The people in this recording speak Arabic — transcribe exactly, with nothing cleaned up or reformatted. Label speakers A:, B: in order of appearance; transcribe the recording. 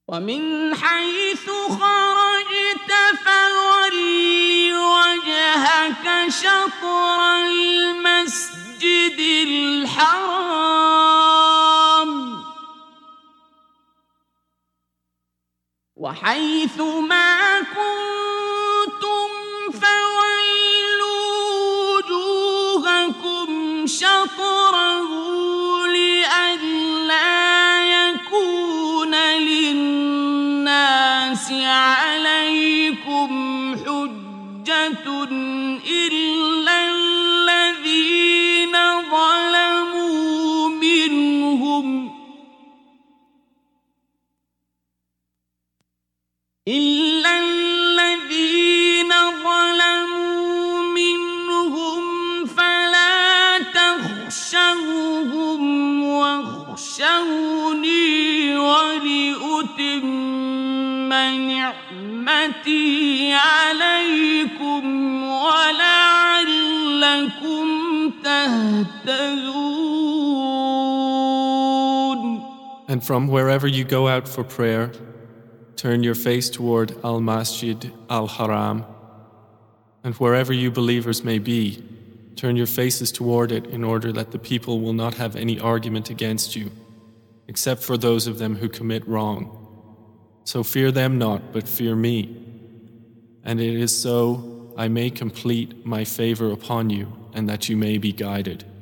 A: ومن حيث خرجت فول وجهك شطر المسجد الحرام وحيث ما كنتم فولوا وجوهكم شطره لئلا يكون للناس عليكم حجة إلا الذين ظلموا منهم إلا الذين ظلموا منهم فلا تخشوهم واخشوني ولأتم نعمتي عليكم ولعلكم تهتدون.
B: And from wherever you go out for prayer, turn your face toward Al-Masjid Al-Haram, and wherever you believers may be, turn your faces toward it in order that the people will not have any argument against you, except for those of them who commit wrong. So fear them not, but fear me. And it is so I may complete my favor upon you, and that you may be guided.